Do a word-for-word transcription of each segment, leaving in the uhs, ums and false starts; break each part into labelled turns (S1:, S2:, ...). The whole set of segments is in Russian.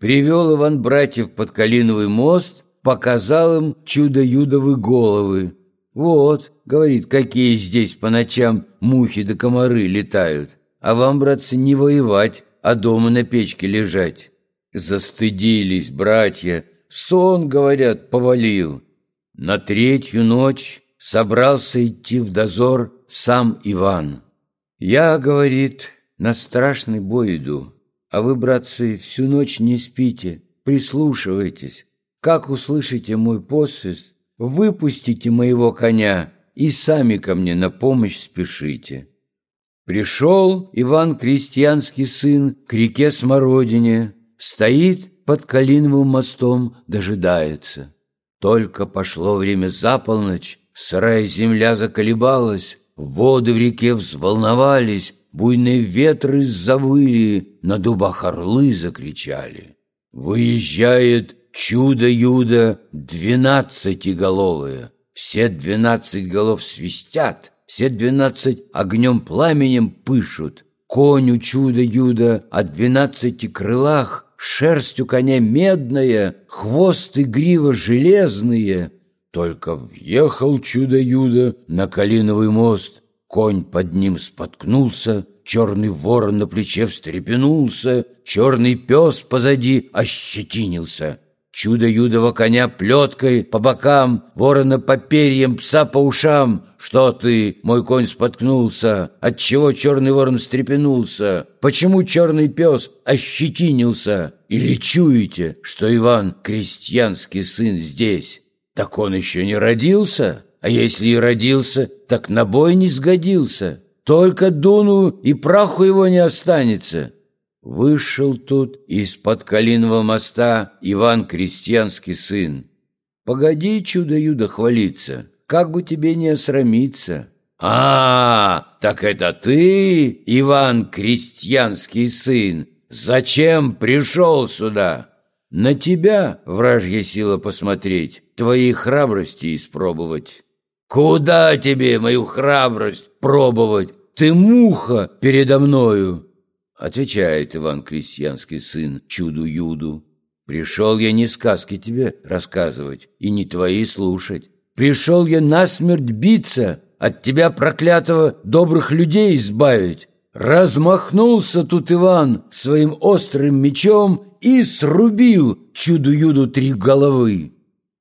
S1: Привел Иван братьев под Калиновый мост, показал им чудо-юдовы головы. «Вот, — говорит, — какие здесь по ночам мухи да комары летают, а вам, братцы, не воевать, а дома на печке лежать». Застыдились братья, сон, говорят, повалил. На третью ночь собрался идти в дозор сам Иван. «Я, — говорит, — на страшный бой иду, а вы, братцы, всю ночь не спите, прислушивайтесь. Как услышите мой посвист, выпустите моего коня и сами ко мне на помощь спешите». Пришел Иван, крестьянский сын, к реке Смородине, стоит под Калиновым мостом, дожидается. Только пошло время за полночь, сырая земля заколебалась, воды в реке взволновались, буйные ветры завыли, на дубах орлы закричали. Выезжает чудо-юдо двенадцатиголовое. Все двенадцать голов свистят, все двенадцать огнем пламенем пышут. Конь у чудо-юдо о двенадцати крылах, шерсть у коня медная, хвост и грива железные. Только въехал чудо-юдо на Калиновый мост, конь под ним споткнулся, черный ворон на плече встрепенулся, черный пес позади ощетинился. Чудо-юдова коня плеткой по бокам, ворона по перьям, пса по ушам. «Что ты, мой конь, споткнулся? Отчего черный ворон встрепенулся? Почему черный пес ощетинился? Или чуете, что Иван, крестьянский сын, здесь? Так он еще не родился, а если и родился, так на бой не сгодился. Только дуну и праху его не останется». Вышел тут из-под Калинового моста Иван, крестьянский сын. «Погоди, чудо-юдо, хвалиться, как бы тебе не осрамиться». «А, так это ты, Иван, крестьянский сын? Зачем пришел сюда?» «На тебя, вражья сила, посмотреть, твоей храбрости испробовать». «Куда тебе мою храбрость пробовать? Ты муха передо мною!» Отвечает Иван, крестьянский сын, чуду-юду: «Пришел я не сказки тебе рассказывать и не твои слушать. Пришел я насмерть биться, от тебя, проклятого, добрых людей избавить». Размахнулся тут Иван своим острым мечом и срубил чуду-юду три головы.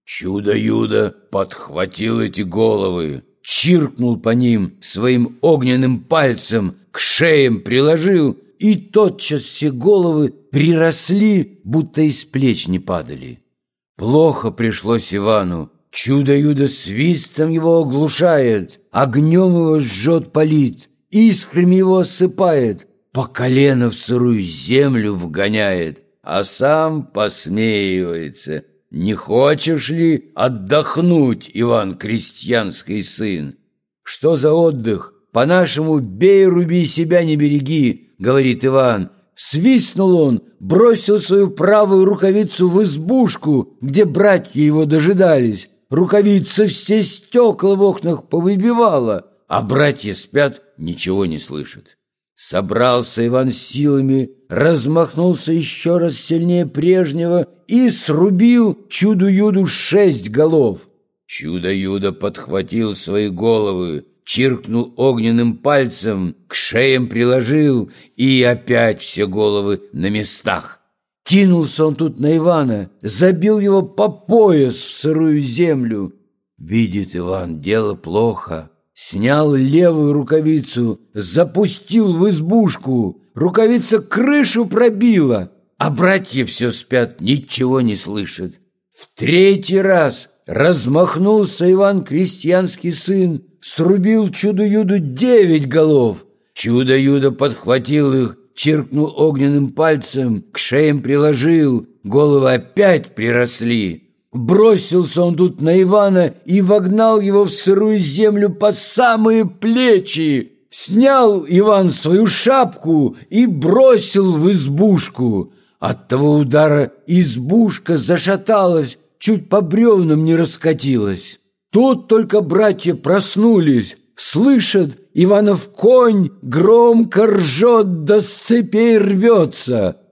S1: Чудо-юдо подхватил эти головы, чиркнул по ним своим огненным пальцем, к шеям приложил, и тотчас все головы приросли, будто из плеч не падали. Плохо пришлось Ивану. Чудо-юдо свистом его оглушает, огнем его жжет, палит, искрами его осыпает, по колено в сырую землю вгоняет, а сам посмеивается. «Не хочешь ли отдохнуть, Иван, крестьянский сын?» «Что за отдых? По-нашему, бей, руби, себя не береги», — говорит Иван. Свистнул он, бросил свою правую рукавицу в избушку, где братья его дожидались. Рукавица все стекла в окнах повыбивала, а братья спят, ничего не слышат. Собрался Иван силами, размахнулся еще раз сильнее прежнего и срубил чуду-юду шесть голов. Чудо-юдо подхватил свои головы, чиркнул огненным пальцем, к шеям приложил, и опять все головы на местах. Кинулся он тут на Ивана, забил его по пояс в сырую землю. Видит Иван, дело плохо. Снял левую рукавицу, запустил в избушку. Рукавица крышу пробила, а братья все спят, ничего не слышат. В третий раз размахнулся Иван, крестьянский сын, срубил чудо-юду девять голов. Чудо-юдо подхватил их, чиркнул огненным пальцем, к шеям приложил, головы опять приросли. Бросился он тут на Ивана и вогнал его в сырую землю по самые плечи. Снял Иван свою шапку и бросил в избушку. От того удара избушка зашаталась, чуть по бревнам не раскатилась. Тут только братья проснулись, слышат, Иванов конь громко ржет, да с цепей рвется.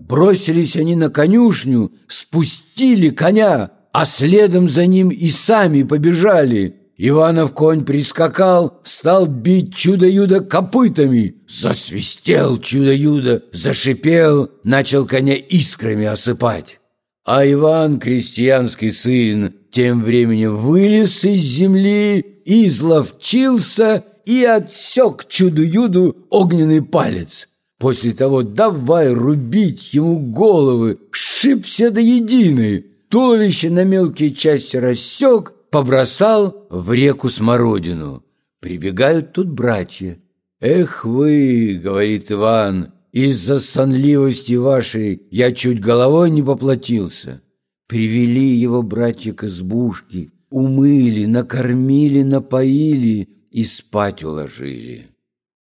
S1: Бросились они на конюшню, спустили коня, а следом за ним и сами побежали. Иванов конь прискакал, стал бить чудо-юдо копытами. Засвистел чудо-юдо, зашипел, начал коня искрами осыпать. А Иван, крестьянский сын, тем временем вылез из земли, изловчился и отсек чудо-юду огненный палец. После того давай рубить ему головы, сшиб все до единой, туловище на мелкие части рассек, побросал в реку Смородину. Прибегают тут братья. «Эх вы, — говорит Иван, — из-за сонливости вашей я чуть головой не поплатился». Привели его братья к избушке, умыли, накормили, напоили и спать уложили.